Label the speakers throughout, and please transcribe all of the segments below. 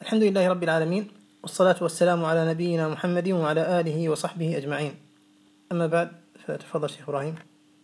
Speaker 1: الحمد لله رب العالمين، والصلاة والسلام على نبينا محمد وعلى آله وصحبه أجمعين. أما بعد، فتفضل شيخ إبراهيم.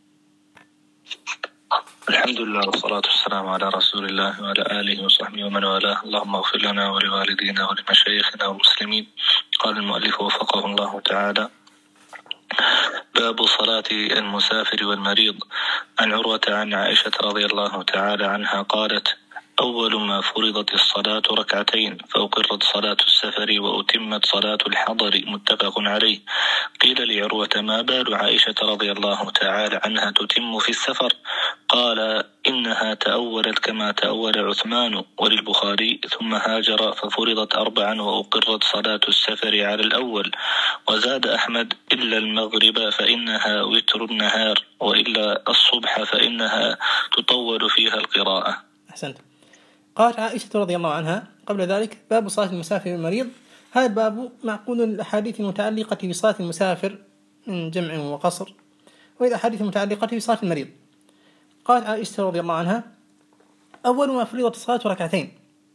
Speaker 2: الحمد لله والصلاة والسلام على رسول الله وعلى آله وصحبه ومن والاه. اللهم اغفر لنا ولوالدينا ولمشايخنا والمسلمين. قال المؤلف وفقه الله تعالى: باب صلاة المسافر والمريض. عن عروة عن عائشة رضي الله تعالى عنها قالت: أول ما فرضت الصلاة ركعتين، فأقرت صلاة السفر وأتمت صلاة الحضر. متفق عليه. قيل لعروة: ما بال عائشة رضي الله تعالى عنها تتم في السفر؟ قال: إنها تأولت كما تأول عثمان. وللبخاري: ثم هاجر ففرضت 4 وأقرت صلاة السفر على الأول. وزاد أحمد: إلا المغرب فإنها وتر النهار، وإلا الصبح فإنها تطول فيها القراءة.
Speaker 1: أحسنت. قالت عائشة رضي الله عنها قبل ذلك: باب صلاة المسافر والمريض. هذا الباب معقول الأحاديث المتعلقة بصلاة المسافر من جمع وقصر، والأحاديث المتعلقة بصلاة المريض. قالت عائشة رضي الله عنها: أول ما فرضت الصلاة ركعتين،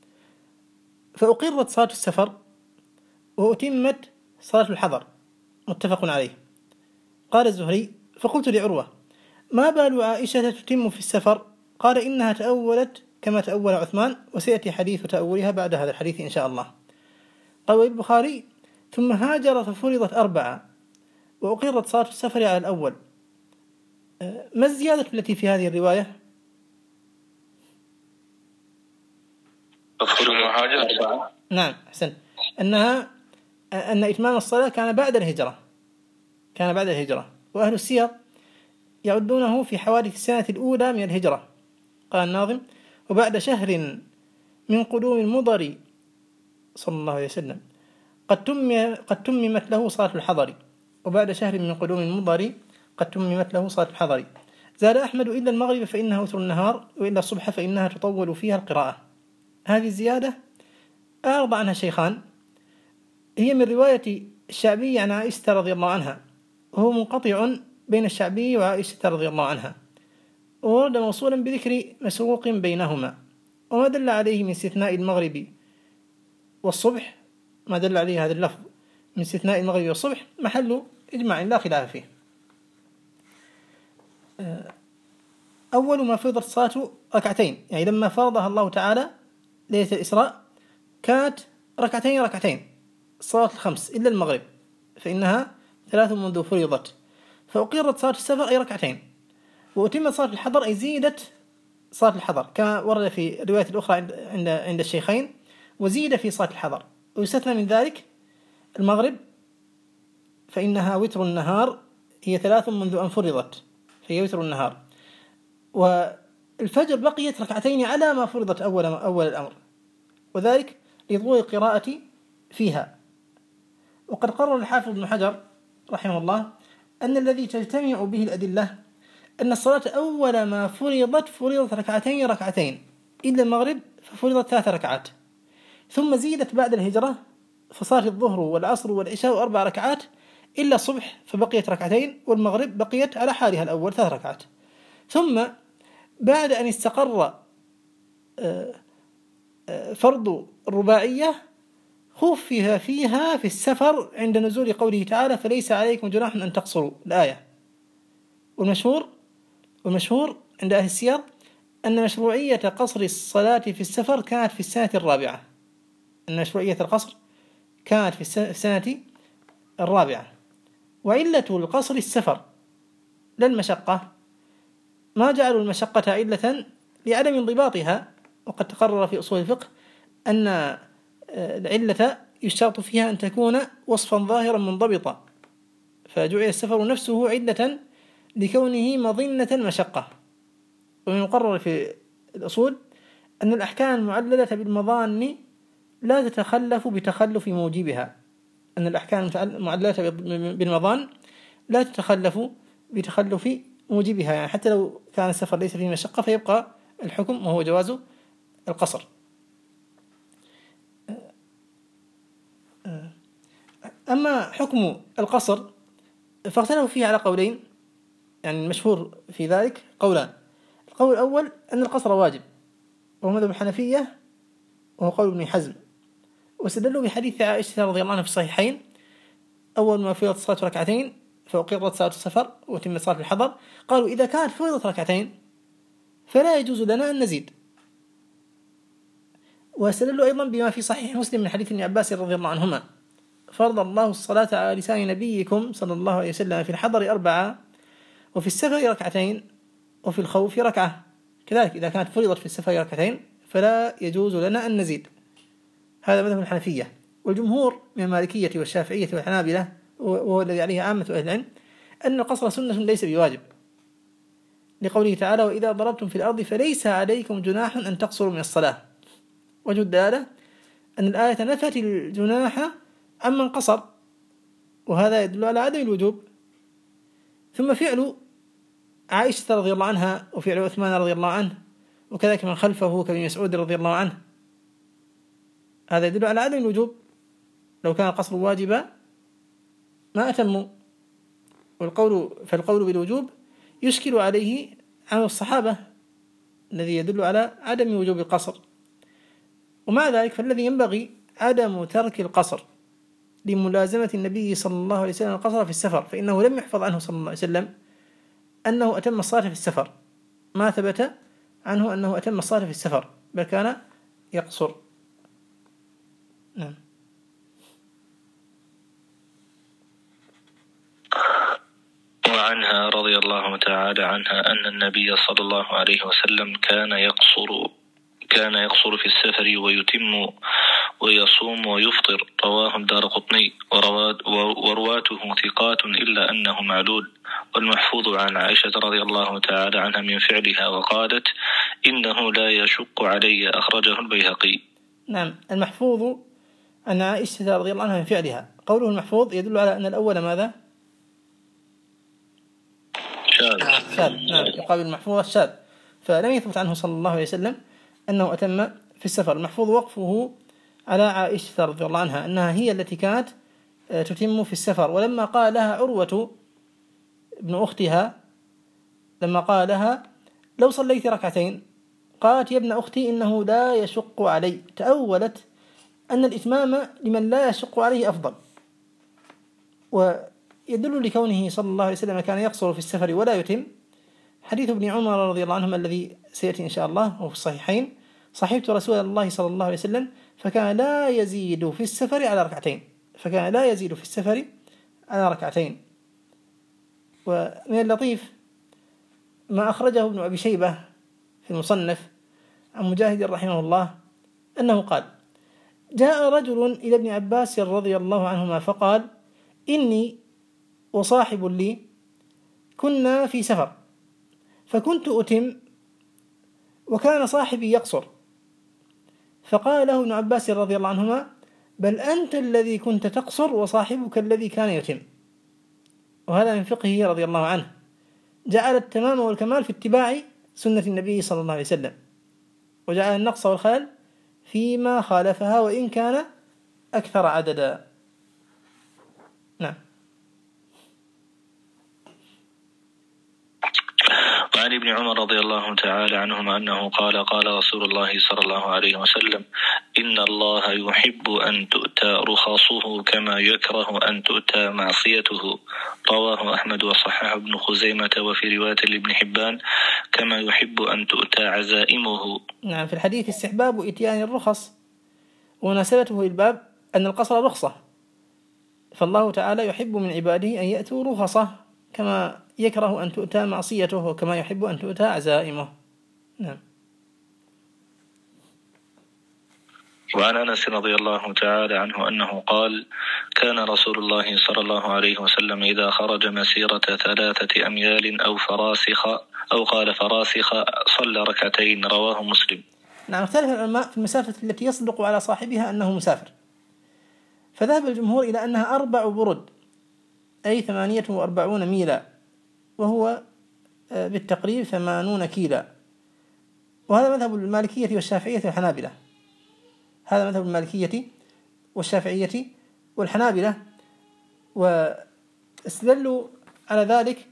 Speaker 1: فأقرت صلاة السفر وأتمت صلاة الحضر. متفق عليه. قال الزهري: فقلت لعروة: ما بال عائشة تتم في السفر؟ قال: إنها تأولت كما تأول عثمان، وسيأتي حديث تأولها بعد هذا الحديث إن شاء الله. قال البخاري: ثم هاجر ففرضت 4 وأقرت صلاة السفر على الأول. ما الزيادة التي في هذه الرواية؟ نعم، أحسن. أن إتمام الصلاة كان بعد الهجرة. وأهل السير يعدونه في حوادث السنة الأولى من الهجرة. قال الناظم: وبعد شهر من قدوم المضر صلى الله عليه وسلم قد تممت له صلاة الحضر. وبعد شهر من قدوم المضر قد تممت له صلاة الحضر. زاد أحمد: إلا المغرب فإنها وتر النهار، وإلا الصبح فإنها تطول فيها القراءة. هذه الزيادة أعرض عنها شيخان، هي من رواية الشعبي عن عائشة رضي الله عنها، وهو منقطع بين الشعبي وعائشة رضي الله عنها، وورد موصولا بذكر مسروق بينهما. وما دل عليه من استثناء المغرب والصبح، ما دل عليه هذا اللفظ من استثناء المغرب والصبح محل إجماع لا خلاف فيه. أول ما فرضت الصلاة ركعتين، يعني لما فرضها الله تعالى ليلة الإسراء كانت ركعتين الصلاة الخمس إلا المغرب فإنها 3 منذ فرضت. فأقرت صلاة السفر أي ركعتين، وأتمت صلاة الحضر أي زيدت صلاة الحضر، كما ورد في الرواية الأخرى عند الشيخين: وزيد في صلاة الحضر. ويستثنى من ذلك المغرب فإنها وتر النهار، هي 3 منذ أن فرضت فهي وتر النهار. والفجر بقيت ركعتين على ما فرضت أول الأمر، وذلك لطول القراءة فيها. وقد قرر الحافظ ابن حجر رحمه الله أن الذي تجتمع به الأدلة أن الصلاة أول ما فرضت ركعتين إلا المغرب ففرضت 3 ركعات، ثم زيدت بعد الهجرة فصارت الظهر والعصر والعشاء 4 ركعات، إلا الصبح فبقيت 2 والمغرب بقيت على حالها الأول 3 ركعات. ثم بعد أن استقر فرض الرباعية خفف فيها في السفر عند نزول قوله تعالى: فليس عليكم جناح أن تقصروا الآية. والمشهور عند أهل السير أن مشروعية قصر الصلاة في السفر كانت في السنة الرابعة، وعلة القصر السفر لا المشقة، ما جعلوا المشقة علة لعدم انضباطها. وقد تقرر في أصول الفقه أن العلة يشترط فيها أن تكون وصفا ظاهرا منضبطا، فجعل السفر نفسه علة لكونه مظنة المشقة. ومن المقرر في الأصول أن الأحكام المعللة بالمظان لا تتخلف بتخلف موجبها، أن الأحكام المعللة بالمظان لا تتخلف بتخلف موجبها، يعني حتى لو كان السفر ليس فيه مشقة فيبقى الحكم وهو جواز القصر. أما حكم القصر فاختلفوا فيه على قولين، يعني المشهور في ذلك قولان. القول الأول أن القصر واجب، وهو مذهب الحنفية وهو قول ابن حزم. واستدلوا بحديث عائشة رضي الله عنها في الصحيحين: أول ما فرضت الصلاة ركعتين فأقرت صلاة السفر وتمت صلاة الحضر. قالوا إذا كانت فرضت ركعتين فلا يجوز لنا أن نزيد. واستدلوا أيضا بما في صحيح مسلم من حديث ابن عباس رضي الله عنهما: فرض الله الصلاة على لسان نبيكم صلى الله عليه وسلم في الحضر 4 وفي السفر ركعتين وفي الخوف ركعة. كذلك إذا كانت فرضت في السفر ركعتين فلا يجوز لنا أن نزيد. هذا مذهب الحنفية. والجمهور من المالكية والشافعية والحنابلة، وهو الذي عليه عامة أهل العلم، أن القصر سنة ليس بواجب، لقوله تعالى: وإذا ضربتم في الأرض فليس عليكم جناح أن تقصروا من الصلاة. وجه الدلالة أن الآية نفت الجناح عمن قصر، وهذا يدل على عدم الوجوب. ثم فعل عائشة رضي الله عنها وفعل عثمان رضي الله عنه وكذلك من خلفه كابن مسعود رضي الله عنه، هذا يدل على عدم الوجوب. لو كان القصر واجبا ما أتموا. فالقول بالوجوب يشكل عليه عن الصحابة الذي يدل على عدم وجوب القصر. ومع ذلك فالذي ينبغي عدم ترك القصر لملازمة النبي صلى الله عليه وسلم القصر في السفر، فإنه لم يحفظ عنه صلى الله عليه وسلم أنه أتم الصلاة في السفر، ما ثبت عنه أنه أتم الصلاة في السفر، بل كان يقصر. نعم.
Speaker 2: وعنها رضي الله تعالى عنها أن النبي صلى الله عليه وسلم كان يقصر في السفر ويتم ويصوم ويفطر. رواه الدارقطني ورواته ثقات إلا أنه معلول. والمحفوظ عن عائشة رضي الله تعالى عنها من فعلها وقالت: إنه لا يشق علي، أخرجه البيهقي.
Speaker 1: نعم، المحفوظ عن عائشة رضي الله عنها من فعلها. قوله المحفوظ يدل على أن الأول ماذا؟ شاذ. نعم، يقابل المحفوظ الشاذ. فلم يثبت عنه صلى الله عليه وسلم أنه أتم في السفر. المحفوظ وقفه على عائشة رضي الله عنها أنها هي التي كانت تتم في السفر. ولما قال لها عروة ابن أختها، لما قال لها: لو صليت ركعتين، قالت: يا ابن أختي إنه لا يشق علي، تأولت أن الإتمام لمن لا يشق عليه أفضل. ويدل لكونه صلى الله عليه وسلم كان يقصر في السفر ولا يتم حديث ابن عمر رضي الله عنهما الذي سيأتي إن شاء الله وفي الصحيحين: صحبت رسول الله صلى الله عليه وسلم فكان لا يزيد في السفر على ركعتين. ومن اللطيف ما أخرجه ابن أبي شيبة في المصنف عن مجاهد رحمه الله أنه قال: جاء رجل إلى ابن عباس رضي الله عنهما فقال: إني وصاحب لي كنا في سفر فكنت أتم وكان صاحبي يقصر، فقال له ابن عباس رضي الله عنهما: بل أنت الذي كنت تقصر وصاحبك الذي كان يتم. وهذا من فقهه رضي الله عنه، جعل التمام والكمال في اتباع سنة النبي صلى الله عليه وسلم، وجعل النقص والخلل فيما خالفها وإن كان أكثر عددا. نعم.
Speaker 2: وعن ابن عمر رضي الله تعالى عنهما أنه قال: قال رسول الله صلى الله عليه وسلم: إن الله يحب أن تؤتى رخصه كما يكره أن تؤتى معصيته. رواه أحمد وصححه ابن خزيمة، وفي رواية لابن حبان: كما يحب أن تؤتى عزائمه.
Speaker 1: نعم، في الحديث استحباب إتيان الرخص، ومناسبته الباب أن القصر رخصة، فالله تعالى يحب من عباده أن يأتوا رخصة كما يكره أن تؤتى معصيته وكما يحب أن تؤتى عزائمه. نعم.
Speaker 2: وعن أنس رضي الله تعالى عنه أنه قال: كان رسول الله صلى الله عليه وسلم إذا خرج مسيرة 3 أميال أو قال فراسخ صلى ركعتين. رواه مسلم.
Speaker 1: نعم، اختلف العلماء في المسافة التي يصدق على صاحبها أنه مسافر، فذهب الجمهور إلى أنها 4 برد، أي 48 ميلا، وهو بالتقريب 80 كيلا. وهذا مذهب المالكية والشافعية والحنابلة. هذا مذهب المالكية والشافعية والحنابلة. واستدلوا على ذلك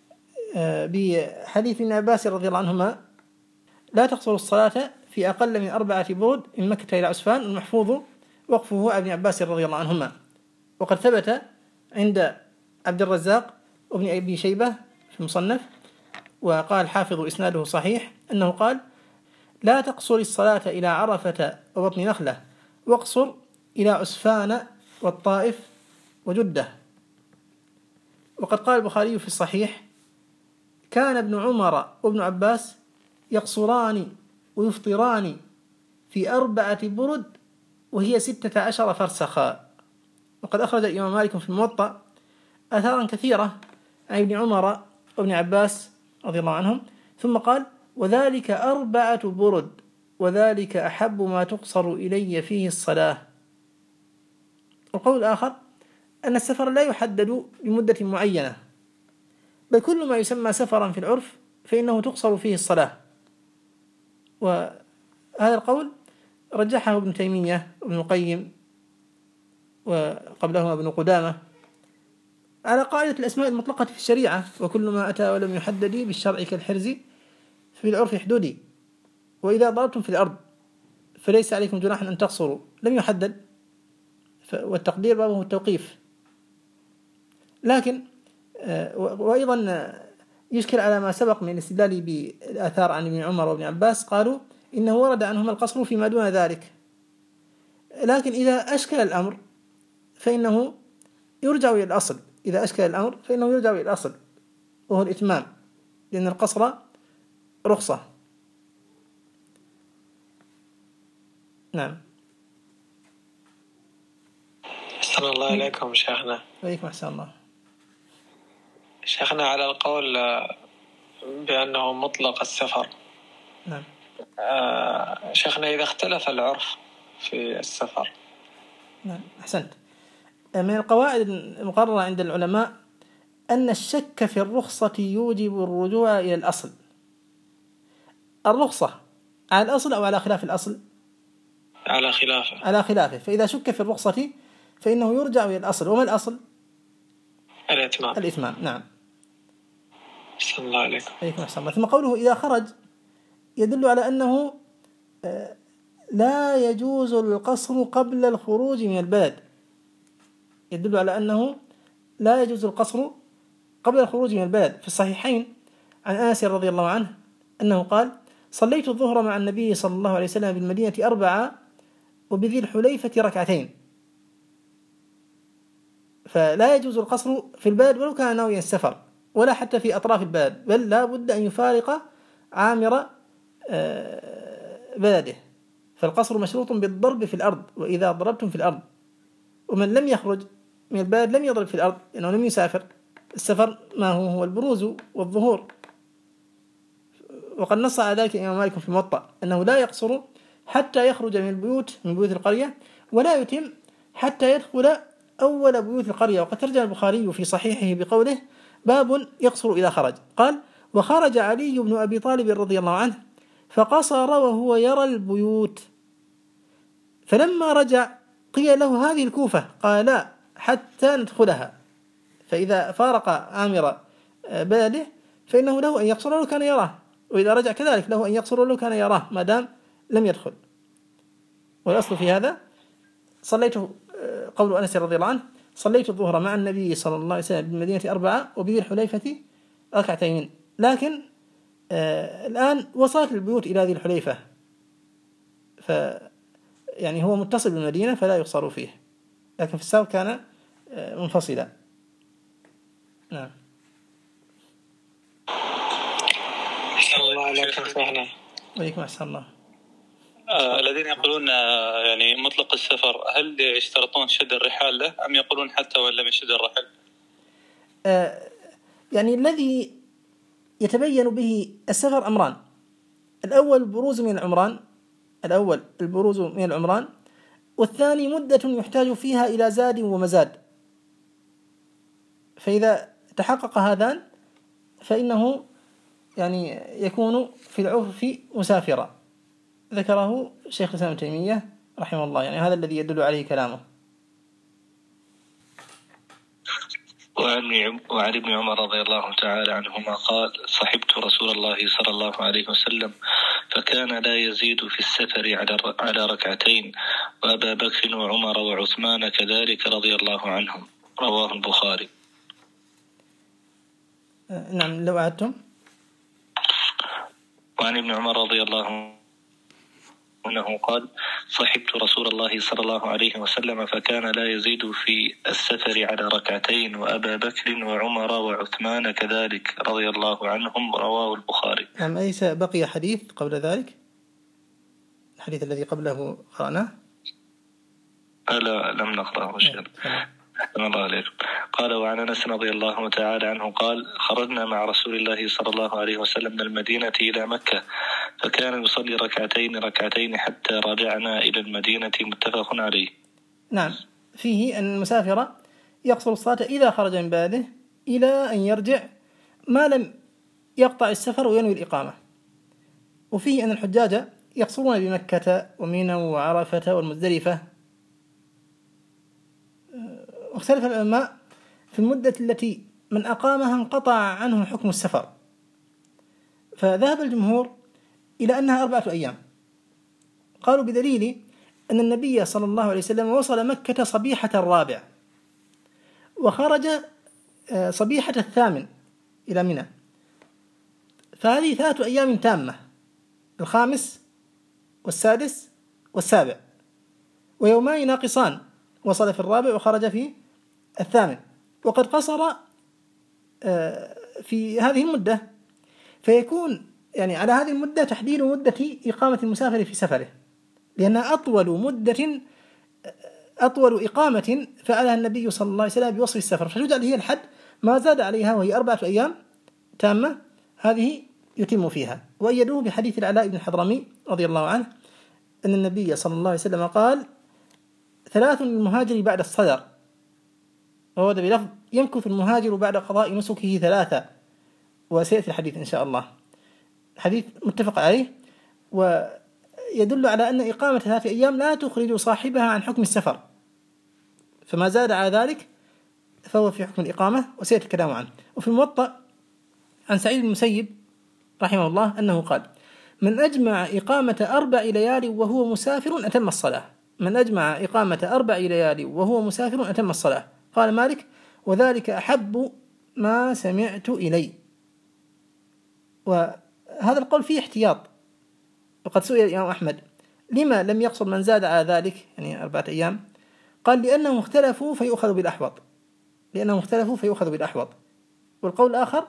Speaker 1: بحديث ابن عباس رضي الله عنهما: لا تقصر الصلاة في أقل من 4 برد من مكة إلى عسفان. المحفوظ وقفه عن ابن عباس رضي الله عنهما. وقد ثبت عند عبد الرزاق وابن أبي شيبة في المصنف، وقال الحافظ إسناده صحيح، أنه قال: لا تقصر الصلاة إلى عرفة وبطن نخلة، واقصر إلى عسفان والطائف وجدة. وقد قال البخاري في الصحيح: كان ابن عمر وابن عباس يقصران ويفطران في 4 برد وهي 16 فرسخا. وقد أخرج الإمام مالك في الموطأ آثارا كثيرة عن ابن عمر وابن عباس رضي الله عنهم، ثم قال: وذلك 4 برد وذلك أحب ما تقصر إلي فيه الصلاة. القول الآخر أن السفر لا يحدد بمدة معينة، بل كل ما يسمى سفرا في العرف فإنه تقصر فيه الصلاة. وهذا القول رجحه ابن تيمية وابن القيم وقبلهما ابن قدامة على قاعدة الأسماء المطلقة في الشريعة: وكل ما أتى ولم يحدد بالشرع كالحرز في العرف حدودي. وإذا ضربتم في الأرض فليس عليكم جناح أن تقصروا، لم يحدد، والتقدير بابه التوقيف. لكن وأيضا يشكل على ما سبق من الاستدلال بالآثار عن ابن عمر وابن عباس، قالوا إنه ورد عنهما القصر فيما دون ذلك. لكن إذا أشكل الأمر فإنه يرجع إلى الأصل، إذا أشكل الأمر فإنه يرجع إلى الأصل وهو الإتمام، لأن القصر رخصة. نعم.
Speaker 3: أحسن الله إليكم شيخنا.
Speaker 1: وإليكم أحسن الله.
Speaker 3: شيخنا، على القول بأنه مطلق السفر،
Speaker 1: نعم.
Speaker 3: شيخنا، إذا اختلف العرف في السفر.
Speaker 1: نعم، أحسنت. من القواعد المقررة عند العلماء أن الشك في الرخصة يوجب الرجوع إلى الأصل. الرخصة على الأصل أو على خلاف الأصل؟
Speaker 3: على خلافه.
Speaker 1: على خلافه. فإذا شك في الرخصة فإنه يرجع إلى الأصل. وما الأصل؟
Speaker 3: الإتمام.
Speaker 1: الإتمام. نعم.
Speaker 3: أحسن الله عليكم.
Speaker 1: عليكم أحسن الله. ثم قوله إذا خرج يدل على أنه لا يجوز القصر قبل الخروج من البلد، يدل على أنه لا يجوز القصر قبل الخروج من البلد. في الصحيحين عن أنس رضي الله عنه أنه قال: صليت الظهر مع النبي صلى الله عليه وسلم بالمدينة 4 وبذي الحليفة 2. فلا يجوز القصر في البلد ولو كان ناويا السفر، ولا حتى في أطراف البلد، بل لا بد أن يفارق عامر بلده. فالقصر مشروط بالضرب في الأرض، وإذا ضربتم في الأرض. ومن لم يخرج من البلد لم يضرب في الأرض لأنه لم يسافر. السفر ما هو البروز والظهور. وقد نص على ذلك الإمام مالك في الموطأ أنه لا يقصر حتى يخرج من بيوت القرية، ولا يتم حتى يدخل أول بيوت القرية. وقد ترجم البخاري في صحيحه بقوله: باب يقصر إذا خرج. قال: وخرج علي بن أبي طالب رضي الله عنه فقصر وهو يرى البيوت، فلما رجع قيل له: هذه الكوفة. قال: لا، حتى ندخلها. فإذا فارق عامر بلده فإنه له أن يقصر ولو كان يراه، وإذا رجع كذلك له أن يقصر ولو كان يراه ما دام لم يدخل. والأصل في هذا قول أنس رضي الله عنه: صليت الظهر مع النبي صلى الله عليه وسلم بالمدينة 4 وبذي الحليفة 2. لكن الآن وصلت البيوت إلى ذي الحليفة، يعني هو متصل بالمدينة فلا يقصر فيه، لكن في السابق كان منفصلا. نعم.
Speaker 3: أحسن الله عليكم شيخنا.
Speaker 1: وعليكم أحسن الله.
Speaker 2: الذين يقولون يعني مطلق السفر، هل يشترطون شد الرحال له أم يقولون حتى وإن لم يشد الرحل؟
Speaker 1: يعني الذي يتبين به السفر أمران: الأول البروز من العمران، والثاني مدة يحتاج فيها إلى زاد ومزاد. فإذا تحقق هذان فإنه يعني يكون في العرف مسافرا. ذكره شيخ الإسلام ابن تيمية رحمه الله، يعني هذا الذي يدل عليه كلامه.
Speaker 2: وعن ابن عمر رضي الله تعالى عنهما قال: صحبت رسول الله صلى الله عليه وسلم فكان لا يزيد في السفر على ركعتين، وأبا بكر وعمر وعثمان كذلك رضي الله عنهم. رواه البخاري.
Speaker 1: نعم، لو أعدتم.
Speaker 2: وعن ابن عمر رضي الله عنه أنه قال: صحبت رسول الله صلى الله عليه وسلم فكان لا يزيد في السفر على ركعتين، وأبا بكر وعمر وعثمان كذلك رضي الله عنهم. رواه البخاري.
Speaker 1: نعم، أليس بقي حديث قبل ذلك؟ الحديث الذي قبله قرأناه؟
Speaker 2: لا، لم نقرأه شيئا. الله عليكم. قال: وعن أنس رضي الله تعالى عنه قال: خرجنا مع رسول الله صلى الله عليه وسلم من المدينة إلى مكة، فكان يصلي ركعتين حتى رجعنا إلى المدينة. متفق عليه.
Speaker 1: نعم، فيه أن المسافر يقصر الصلاة إذا خرج من بلده إلى أن يرجع، ما لم يقطع السفر وينوي الإقامة. وفيه أن الحجاج يقصرون بمكة ومنى وعرفة والمزدلفة. واختلف العلماء في المدة التي من أقامها انقطع عنه حكم السفر، فذهب الجمهور إلى أنها 4 أيام. قالوا بدليل أن النبي صلى الله عليه وسلم وصل مكة صبيحة الرابع، وخرج صبيحة 8 إلى منى، فهذه 3 أيام تامة، 5 والسادس والسابع، ويومان ناقصان، وصل في الرابع وخرج في 8، وقد قصر في هذه المدة، فيكون يعني على هذه المدة تحديد مدة إقامة المسافر في سفره، لأنها أطول إقامة فعلها النبي صلى الله عليه وسلم بوصف السفر، فتجعل هي الحد، ما زاد عليها وهي 4 أيام تامة هذه يتم فيها. وأيدوه بحديث العلاء بن الحضرمي رضي الله عنه أن النبي صلى الله عليه وسلم قال: 3 للمهاجر بعد الصدر، وهو بلفظ: يمكث المهاجر بعد قضاء نسكه 3، وسيأتي الحديث إن شاء الله. حديث متفق عليه، ويدل على أن إقامة 3 أيام لا تخرج صاحبها عن حكم السفر، فما زاد على ذلك فهو في حكم الإقامة، وسيأتي الكلام عنه. وفي الموطأ عن سعيد بن المسيب رحمه الله أنه قال: من أجمع إقامة 4 ليال وهو مسافر أتم الصلاة. من أجمع إقامة 4 ليال وهو مسافر أتم الصلاة. قال مالك: وذلك أحب ما سمعت إلي. وهذا القول فيه احتياط، وقد سئل الإمام أحمد: لما لم يقصر من زاد على ذلك، يعني 4 أيام؟ قال: لأنهم اختلفوا فيؤخذ بالأحوط. والقول الآخر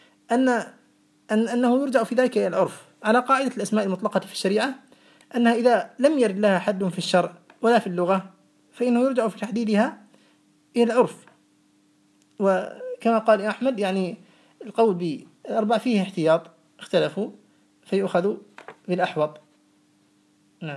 Speaker 1: أنه يرجع في ذلك إلى العرف، على قاعدة الأسماء المطلقة في الشريعة، أنها إذا لم يرد لها حد في الشرع ولا في اللغة فإنه يرجع في تحديدها إلى العرف. وكما قال أحمد يعني القول ب4 فيه احتياط، اختلفوا فيؤخذ بالأحوط. نعم.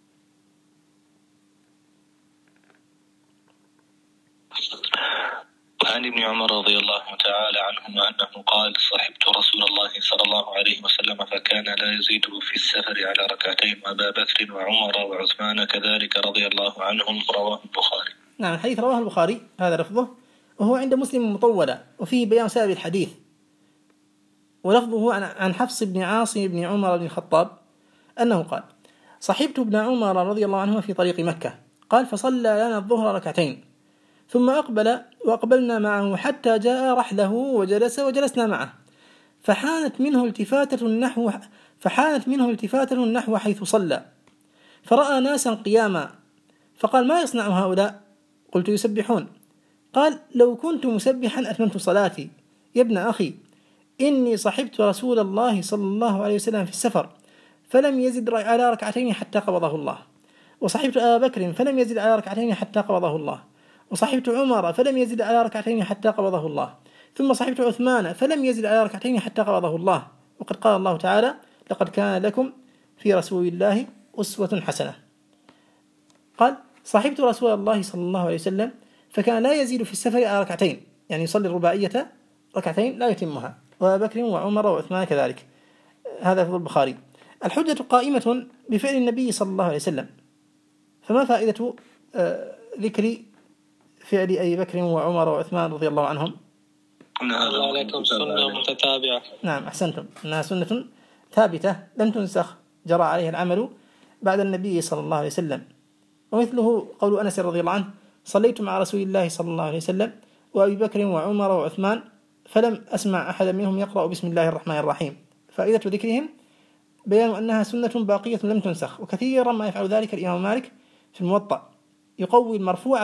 Speaker 2: وعن ابن عمر رضي الله تعالى عنهما أنه قال: صحبت رسول الله صلى الله عليه وسلم فكان لا يزيد في السفر على ركعتين، وأبا بكر وعمر وعثمان كذلك رضي الله عنهم. رواه البخاري.
Speaker 1: نعم، الحديث رواه البخاري، هذا لفظه، وهو عند مسلم مطولة، وفيه بيان سبب الحديث. ولفظه عن حفص بن عاصم بن عمر بن الخطاب أنه قال: صحبت ابن عمر رضي الله عنه في طريق مكة، قال: فصلى لنا الظهر 2 ثم أقبل وأقبلنا معه حتى جاء رحله وجلسنا معه، فحانت منه التفاتة نحو حيث صلى، فرأى ناسا قياما، فقال: ما يصنع هؤلاء؟ قلت: يسبحون. قال: لو كنت مسبحا أتممت صلاتي. يا ابن أخي، إني صحبت رسول الله صلى الله عليه وسلم في السفر فلم يزد على 2 حتى قبضه الله، وصحبت أبا بكر فلم يزد على 2 حتى قبضه الله، وصحبت عمر فلم يزد على 2 حتى قبضه الله، ثم صحبت عثمان فلم يزد على 2 حتى قبضه الله. وقد قال الله تعالى: لقد كان لكم في رسول الله أسوة حسنة. قال: صحبت رسول الله صلى الله عليه وسلم فكان لا يزيد في السفر على 2، يعني يصلي الرباعية 2 لا يتمها، وأبا بكر وعمر وعثمان كذلك. هذا في البخاري. الحجة قائمة بفعل النبي صلى الله عليه وسلم، فما فائدة ذكر فعل أبي بكر وعمر وعثمان رضي الله عنهم؟
Speaker 3: الله عليكم سنة متتابعة.
Speaker 1: نعم أحسنتم، أنها سنة ثابتة لم تنسخ، جرى عليها العمل بعد النبي صلى الله عليه وسلم. ومثله قول أنس رضي الله عنه: صليت مع رسول الله صلى الله عليه وسلم وأبي بكر وعمر وعثمان فلم أسمع أحدا منهم يقرأ بسم الله الرحمن الرحيم. فائدة ذكرهم بيان أنها سنة باقية لم تنسخ. وكثيرا ما يفعل ذلك الإمام مالك في الموطأ، يقوي المرفوع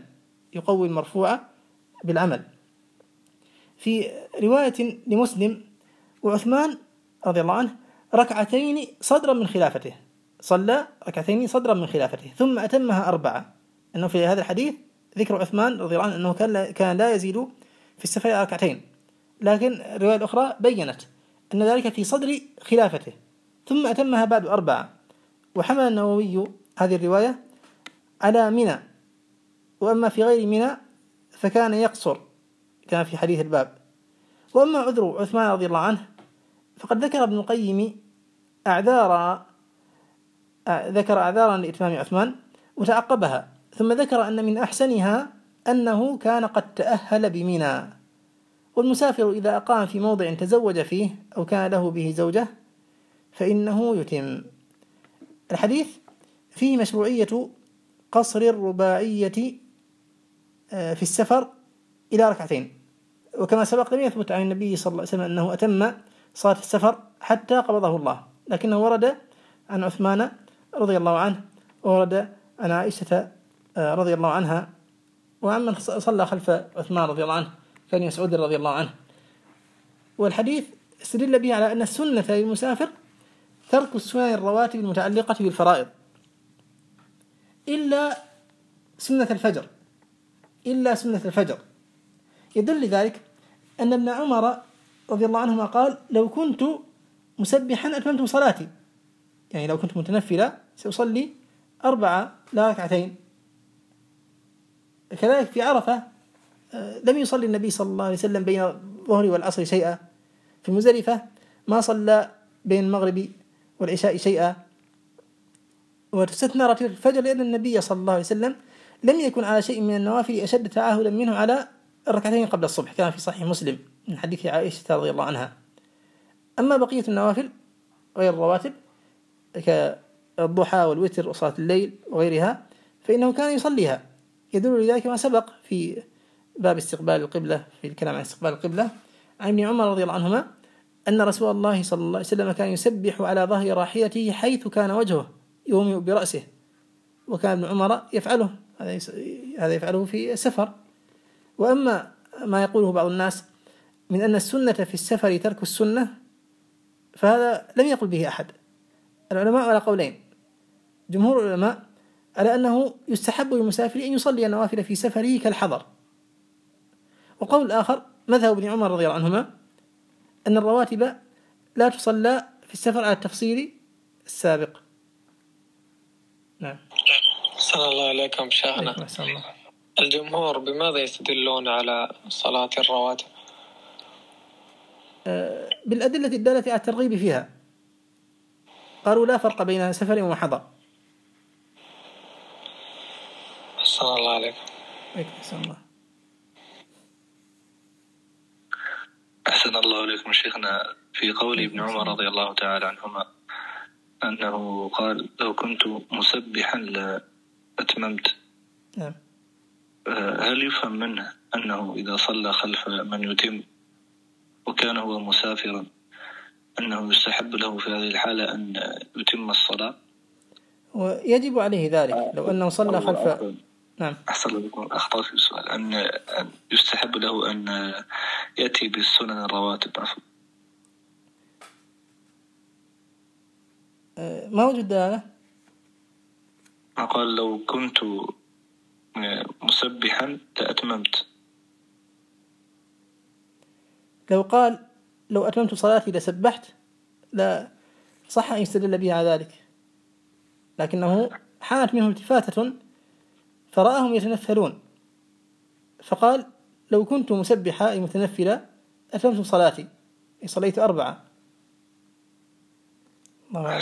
Speaker 1: بالعمل. في رواية لمسلم: وعثمان رضي الله عنه ركعتين صدرا من خلافته، صلى ركعتين صدرا من خلافته ثم أتمها 4. أنه في هذا الحديث ذكر عثمان رضي الله عنه أنه كان لا يزيد في السفر 2 ركعتين، لكن الرواية الأخرى بيّنت أن ذلك في صدر خلافته ثم أتمها بعد 4. وحمل النووي هذه الرواية على منى، وأما في غير منى فكان يقصر كان في حديث الباب. وأما عذر عثمان رضي الله عنه فقد ذكر ابن القيم أعذارا لإتمام عثمان وتعقبها، ثم ذكر أن من أحسنها أنه كان قد تأهل بمنى. والمسافر إذا أقام في موضع تزوج فيه أو كان له به زوجة فإنه يتم. الحديث فيه مشروعية قصر الرباعية في السفر إلى 2 ركعتين، وكما سبق لم يثبت عن النبي صلى الله عليه وسلم أنه أتم صلاة السفر حتى قبضه الله، لكنه ورد عن عثمان رضي الله عنه، وورد عن عائشة رضي الله عنها، وعمن صلى خلف عثمان رضي الله عنه كان مسعود رضي الله عنه. والحديث استدل به على أن السنة للمسافر ترك السنن الرواتب المتعلقة بالفرائض إلا سنة الفجر. يدل لذلك أن ابن عمر رضي الله عنهما قال: لو كنت مسبحا أتممت صلاتي، يعني لو كنت متنفلا سأصلي 4 لا 2 ركعتين. كذلك في عرفة لم يصلي النبي صلى الله عليه وسلم بين الظهر والعصر شيئا، في مزدلفة ما صلى بين المغرب والعشاء شيئا. وتستثنى راتبة الفجر لأن النبي صلى الله عليه وسلم لم يكن على شيء من النوافل أشد تعاهدا منه على 2 ركعتين قبل الصبح، كان في صحيح مسلم من حديث عائشة رضي الله عنها. أما بقية النوافل غير الرواتب كالضحى والوتر وصلاة الليل وغيرها فإنه كان يصليها. يدل لذلك ما سبق في باب استقبال القبلة، في الكلام عن استقبال القبلة، عن ابن عمر رضي الله عنهما أن رسول الله صلى الله عليه وسلم كان يسبح على ظهر راحلته حيث كان وجهه يومئ برأسه، وكان ابن عمر يفعله، هذا يفعله في السفر. وأما ما يقوله بعض الناس من أن السنة في السفر ترك السنة فهذا لم يقل به أحد. العلماء على قولين: جمهور العلماء على أنه يستحب للمسافر أن يصلي النوافل في سفره كالحضر، وقول الآخر مذهب ابن عمر رضي الله عنهما أن الرواتب لا تصلى في السفر على التفصيل السابق. نعم.
Speaker 3: صلى الله عليكم شيخنا. الجمهور بماذا يستدلون على صلاة الرواتب؟
Speaker 1: بالأدلة الدالة على الترغيب فيها، قالوا لا فرق بين سفر وحضر.
Speaker 3: صلى الله عليكم.
Speaker 2: أحسن الله عليكم شيخنا. في قول ابن عمر رضي الله تعالى عنهما أنه قال: لو كنت مسبحا لأتممت،
Speaker 1: نعم.
Speaker 2: هل يفهم منه أنه إذا صلى خلف من يتم وكان هو مسافرا أنه يستحب له في هذه الحالة أن يتم الصلاة؟
Speaker 1: ويجب عليه ذلك لو أنه صلى خلف. نعم.
Speaker 2: أحسن لكم أخطأ في السؤال، أن يستحب له أن يأتي بالسنن الرواتب.
Speaker 1: ما وجد دلالة؟
Speaker 2: قال: لو كنت مسبحا لأتممت.
Speaker 1: لو قال لو أتممت صلاتي لسبحت لا صح أن يستدل به على ذلك، لكنه حانت منهم التفاتة فرآهم يتنفلون فقال: لو كنت مسبحا أي متنفلا أتممت صلاتي، صليت 4.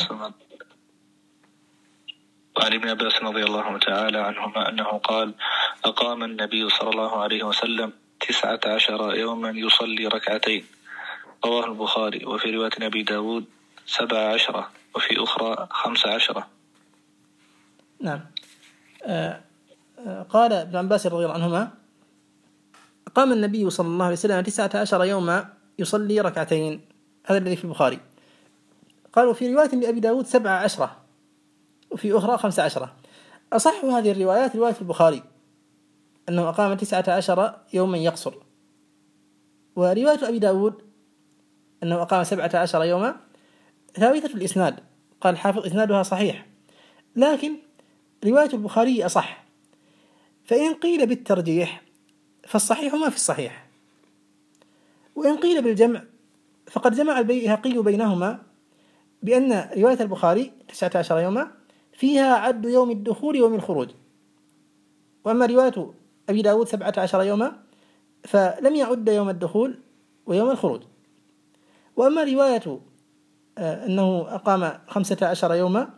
Speaker 2: وعن ابن عباس رضي الله تعالى عنهما أنه قال: أقام النبي صلى الله عليه وسلم 19 يوما يصلي ركعتين، رواه البخاري. وفي رواية أبي داود 17، وفي أخرى 15.
Speaker 1: نعم. قال ابن عباس رضي الله عنهما: قام النبي صلى الله عليه وسلم 19 يوما يصلي ركعتين، هذا الذي في البخاري. قالوا في رواية لأبي داود 17، وفي أخرى 15. أصح هذه الروايات رواية البخاري أنه أقام 19 يوما يقصر، ورواية أبي داود أنه أقام 17 يوما ثابتة الإسناد. قال الحافظ: إسنادها صحيح، لكن رواية البخاري أصح. فإن قيل بالترجيح فالصحيح ما في الصحيح، وإن قيل بالجمع فقد جمع البيهقي بينهما بأن رواية البخاري 19 يوما فيها عد يوم الدخول ويوم الخروج، وأما رواية أبي داود 17 يوما فلم يعد يوم الدخول ويوم الخروج. وأما رواية أنه أقام 15 يوما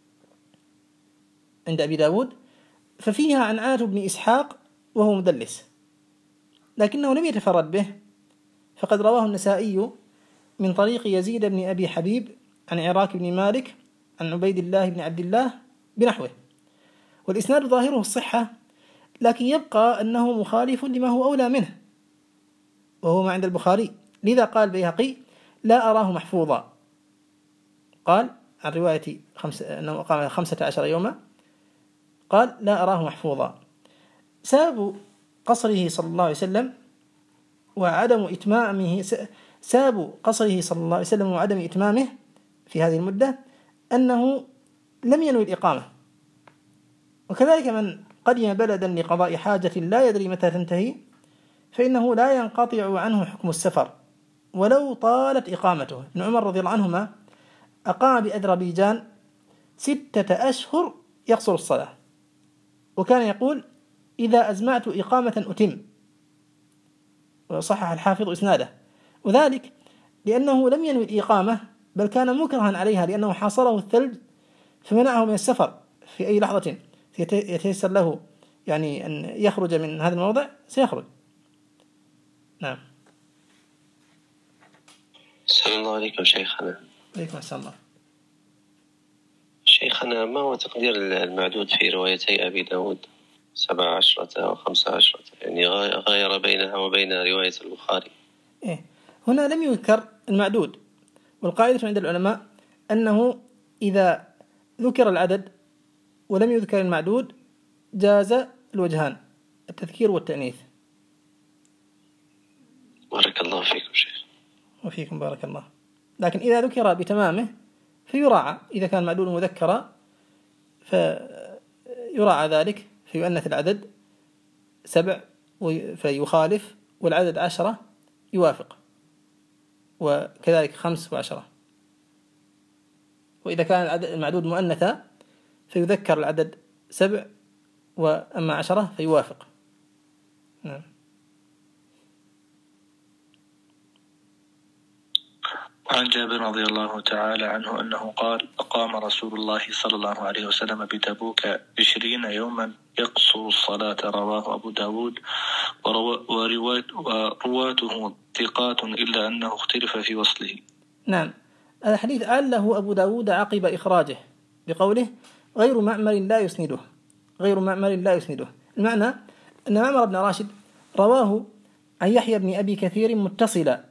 Speaker 1: عند أبي داود ففيها عن عاتب بن إسحاق وهو مدلس، لكنه لم يتفرد به، فقد رواه النسائي من طريق يزيد بن أبي حبيب عن عراك بن مالك عن عبيد الله بن عبد الله بنحوه، والإسناد ظاهره الصحة، لكن يبقى أنه مخالف لما هو أولى منه وهو ما عند البخاري. لذا قال البيهقي: لا أراه محفوظا. قال عن رواية أنه أقام 15 يوما، قال: لا أراه محفوظا. ساب قصره صلى الله عليه وسلم وعدم إتمامه في هذه المدة أنه لم ينوي الإقامة. وكذلك من قدم بلدا لقضاء حاجة لا يدري متى تنتهي فإنه لا ينقطع عنه حكم السفر ولو طالت إقامته. ابن عمر رضي الله عنهما أقام بأذربيجان 6 أشهر يقصر الصلاة، وكان يقول: إذا أزمعت إقامة أتم. وصحح الحافظ إسناده، وذلك لأنه لم ينوي الإقامة بل كان مكرها عليها، لأنه حاصره الثلج فمنعه من السفر. في أي لحظة يتيسر له يعني أن يخرج من هذا الموضع سيخرج. نعم.
Speaker 4: السلام الله عليكم شيخنا.
Speaker 1: عليكم السلام.
Speaker 4: شيخنا، ما هو تقدير المعدود في روايتي أبي داود 17 و15؟ يعني غير بينها وبين رواية البخاري.
Speaker 1: هنا لم يذكر المعدود، والقاعدة عند العلماء أنه إذا ذكر العدد ولم يذكر المعدود جاز الوجهان، التذكير والتأنيث.
Speaker 4: بارك الله فيكم شيخ.
Speaker 1: وفيكم بارك الله. لكن إذا ذكر بتمامه فيراعى، إذا كان معدود مذكرا فيراعى ذلك، فيؤنث العدد 7 فيخالف، والعدد 10 يوافق، وكذلك 5 و10. وإذا كان المعدود مؤنثا فيذكر العدد 7، وأما 10 فيوافق. نعم.
Speaker 2: عن جابر رضي الله تعالى عنه أنه قال: أقام رسول الله صلى الله عليه وسلم بتبوك 20 يوما يقصر الصلاة، رواه أبو داود، ورواته ثقات إلا أنه اختلف في وصله.
Speaker 1: نعم. هذا الحديث عله أبو داود عقب إخراجه بقوله: غير معمر لا يسنده. المعنى أن معمر بن راشد رواه عن يحيى بن أبي كثير متصلا،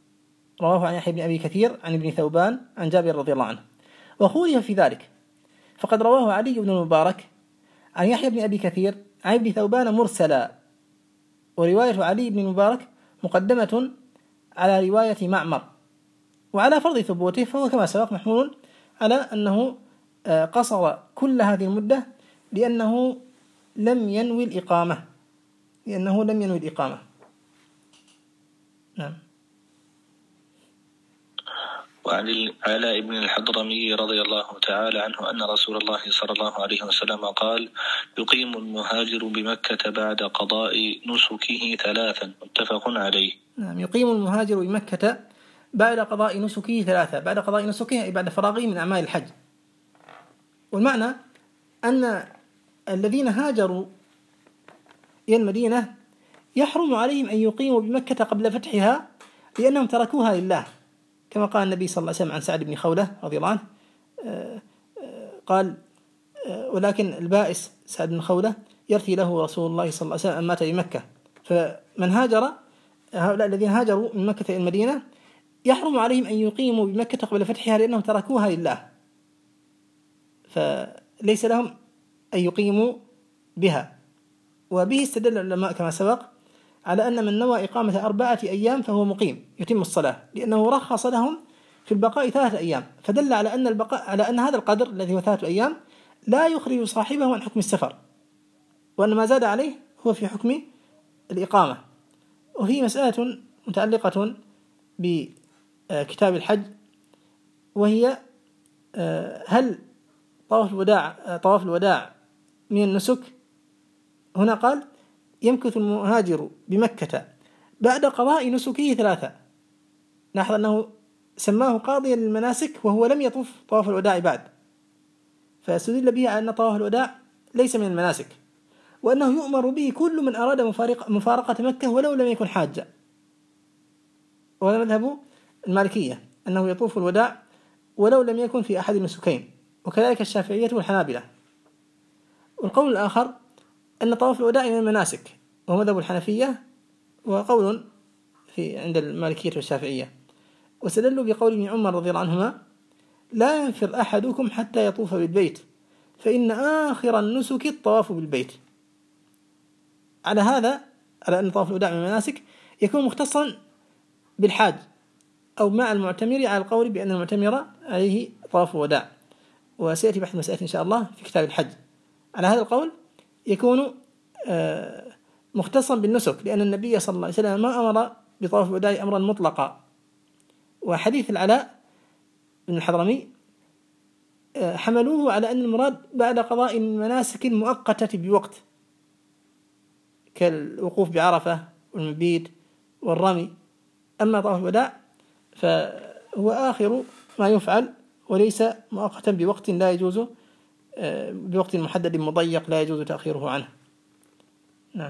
Speaker 1: عن ابن ثوبان عن جابر رضي الله عنه، وخولف في ذلك، فقد رواه علي بن المبارك عن يحيى بن أبي كثير عن ابن ثوبان مرسلا، ورواية علي بن المبارك مقدمة على رواية معمر. وعلى فرض ثبوته فهو كما سبق محمول على أنه قصر كل هذه المدة لأنه لم ينوي الإقامة. نعم.
Speaker 2: وعن العلاء بن الحضرمي رضي الله تعالى عنه أن رسول الله صلى الله عليه وسلم قال: يقيم المهاجر بمكة بعد قضاء نسكه 3، متفق عليه.
Speaker 1: نعم. يقيم المهاجر بمكة بعد قضاء نسكه 3، بعد قضاء نسكه أي بعد فراغه من أعمال الحج. والمعنى أن الذين هاجروا إلى المدينة يحرم عليهم أن يقيموا بمكة قبل فتحها لأنهم تركوها لله، كما قال النبي صلى الله عليه وسلم عن سعد بن خولة رضي الله عنه قال: ولكن البائس سعد بن خولة يرثي له رسول الله صلى الله عليه وسلم أن مات بمكة. فمن هاجر، هؤلاء الذين هاجروا من مكة إلى المدينة يحرم عليهم أن يقيموا بمكة قبل فتحها لأنهم تركوها لله، فليس لهم أن يقيموا بها. وبه استدل العلماء كما سبق على أن من نوى إقامة 4 أيام فهو مقيم يتم الصلاة، لأنه رخص لهم في البقاء 3 أيام، فدل على أن البقاء على أن هذا القدر الذي هو 3 أيام لا يخرج صاحبه عن حكم السفر، وأن ما زاد عليه هو في حكم الإقامة. وهي مسألة متعلقة بكتاب الحج، وهي هل طواف الوداع من النسك؟ هنا قال: يمكث المهاجر بمكة بعد قضاء نسكه 3. لاحظ أنه سماه قاضيا للمناسك وهو لم يطوف طواف الوداع بعد، فاستدل به على أن طواف الوداع ليس من المناسك، وأنه يؤمر به كل من أراد مفارقة مكة ولو لم يكن حاجة. وهذا مذهب المالكية أنه يطوف الوداع ولو لم يكن في أحد النسكين، وكذلك الشافعية والحنابلة. والقول الآخر أن طواف الوداع من المناسك، وهو مذهب الحنفية وقول عند المالكية والشافعية. واستدلوا بقول ابن عمر رضي الله عنهما: لا ينفر أحدكم حتى يطوف بالبيت فإن آخر النسك الطواف بالبيت. على هذا، على أن طواف الوداع من المناسك يكون مختصا بالحاج أو مع المعتمر، على القول بأن المعتمر عليه طواف الوداع، وسيأتي بحث مسألة إن شاء الله في كتاب الحج. على هذا القول يكون مختصا بالنسك، لأن النبي صلى الله عليه وسلم ما أمر بطواف الوداع أمرا مطلقا. وحديث العلاء بن الحضرمي حملوه على أن المراد بعد قضاء المناسك المؤقتة بوقت، كالوقوف بعرفة والمبيت والرمي. أما طواف الوداع فهو آخر ما يفعل وليس مؤقتا بوقت لا يجوز، بوقت محدد مضيق لا يجوز تأخيره عنه. نعم.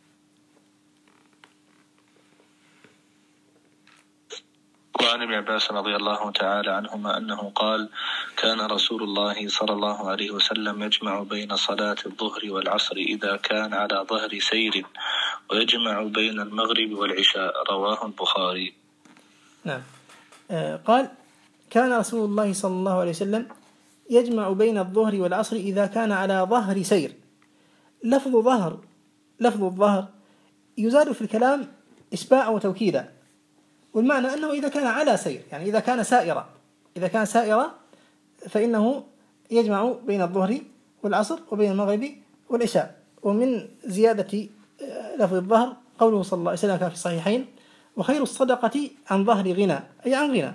Speaker 2: وعن ابن عباس رضي الله تعالى عنهما أنه قال: كان رسول الله صلى الله عليه وسلم يجمع بين صلاة الظهر والعصر إذا كان على ظهر سير، ويجمع بين المغرب والعشاء. رواه البخاري.
Speaker 1: نعم. قال: كان رسول الله صلى الله عليه وسلم يجمع بين الظهر والعصر إذا كان على ظهر سير. لفظ الظهر يزاد في الكلام إشباعا وتوكيدا، والمعنى أنه إذا كان على سير، يعني إذا كان سائرا فإنه يجمع بين الظهر والعصر وبين المغرب والعشاء. ومن زيادة لفظ الظهر قوله صلى الله عليه وسلم كان في الصحيحين: وخير الصدقة عن ظهر غنى، أي عن غنى.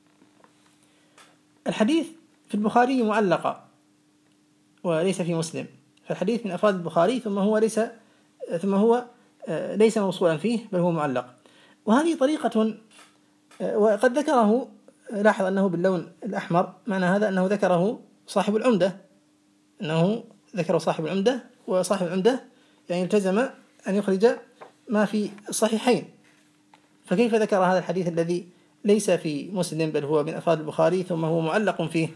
Speaker 1: الحديث في البخاري معلقة وليس في مسلم، فالحديث من أفراد البخاري، ثم هو ليس موصولا فيه بل هو معلق. وهذه طريقة، وقد ذكره، لاحظ أنه باللون الأحمر، معنى هذا أنه ذكره صاحب العمدة، وصاحب العمدة يعني التزم أن يخرج ما في الصحيحين، فكيف ذكر هذا الحديث الذي ليس في مسلم بل هو من أفراد البخاري ثم هو معلق فيه؟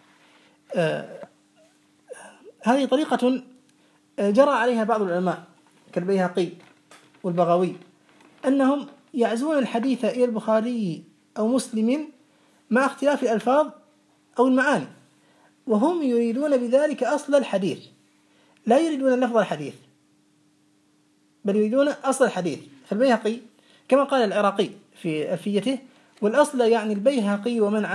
Speaker 1: هذه طريقة جرى عليها بعض العلماء كالبيهقي والبغوي، أنهم يعزون الحديث إلى البخاري أو مسلم مع اختلاف الألفاظ أو المعاني، وهم يريدون بذلك أصل الحديث، لا يريدون لفظ الحديث بل يريدون أصل الحديث. فالبيهقي كما قال العراقي في ألفيته: والأصل يعني البيهقي ومن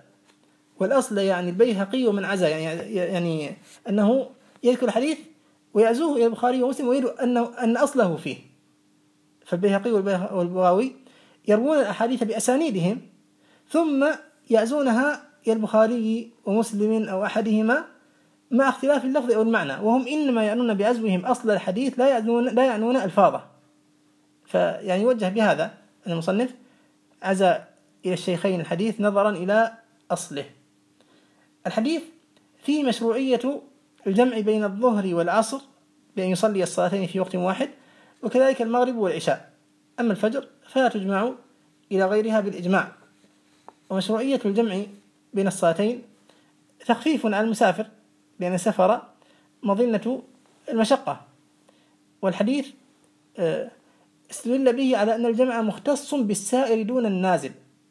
Speaker 1: عزا، يعني أنه يذكر الحديث ويعزوه إلى البخاري ومسلم ويريد أن أصله فيه. فالبيهقي والبغاوي يروون الأحاديث بأسانيدهم ثم يعزونها إلى البخاري ومسلم أو أحدهما مع اختلاف اللفظ أو المعنى، وهم إنما يعنون بعزوهم أصل الحديث لا يعنون ألفاظه. فيعني يوجه بهذا أن المصنف عزى إلى الشيخين الحديث نظرا إلى أصله. الحديث فيه مشروعية الجمع بين الظهر والعصر بأن يصلي الصلاتين في وقت واحد، وكذلك المغرب والعشاء. أما الفجر فلا تجمع إلى غيرها بالإجماع. ومشروعية الجمع بين الصلاتين تخفيف على المسافر، لأن السفر مظنة المشقة، والحديث استدل به على أن الجمع مختص بالسائر دون النازل.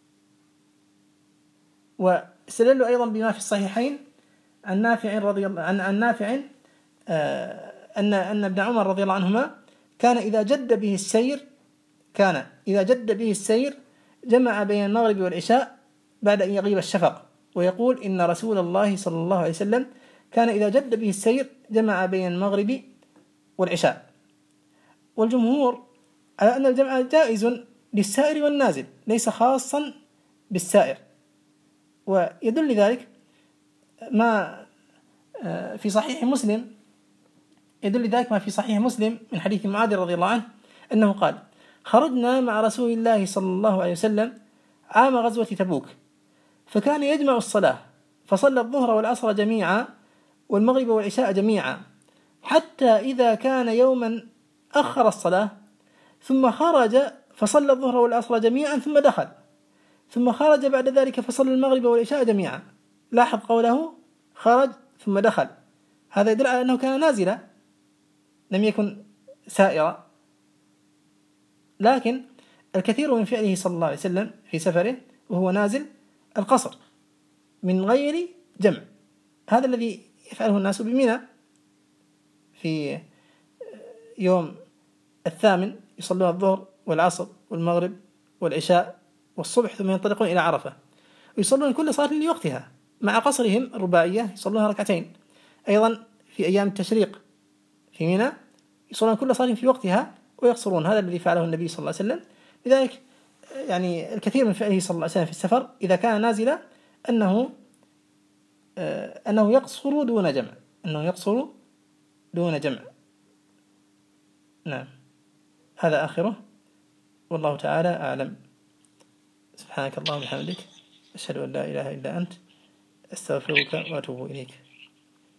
Speaker 1: واستدلوا أيضا بما في الصحيحين عن نافع رضي الله عن نافع أن ابن عمر رضي الله عنهما كان إذا جد به السير جمع بين المغرب والعشاء بعد أن يغيب الشفق، ويقول إن رسول الله صلى الله عليه وسلم كان إذا جد به السير جمع بين المغرب والعشاء. والجمهور على أن الجمع جائز للسائر والنازل، ليس خاصا بالسائر. ويدل ذلك ما في صحيح مسلم من حديث معاذ رضي الله عنه أنه قال: خرجنا مع رسول الله صلى الله عليه وسلم عام غزوة تبوك، فكان يجمع الصلاة، فصلى الظهر والعصر جميعا والمغرب والعشاء جميعا، حتى إذا كان يوما أخر الصلاة، ثم خرج فصلى الظهر والعصر جميعا ثم دخل، ثم خرج بعد ذلك فصلى المغرب والعشاء جميعا. لاحظ قوله خرج ثم دخل، هذا يدل على أنه كان نازلا، لم يكن سائرا. لكن الكثير من فعله صلى الله عليه وسلم في سفره وهو نازل القصر من غير جمع. هذا الذي يفعله الناس بمنى في يوم 8 يصلون الظهر والعصر والمغرب والعشاء والصبح، ثم ينطلقون إلى عرفة ويصلون كل صلاة لوقتها مع قصرهم الرباعية، يصلونها ركعتين. أيضا في أيام التشريق في منى يصلون كل صلاة في وقتها ويقصرون، هذا الذي فعله النبي صلى الله عليه وسلم. لذلك يعني الكثير من فعله صلى الله عليه وسلم في السفر إذا كان نازلا أنه يقصر دون جمع. نعم، هذا آخره، والله تعالى أعلم. سبحانك اللهم وبحمدك، أشهد أن لا إله إلا أنت، أستغفرك وأتوب إليك.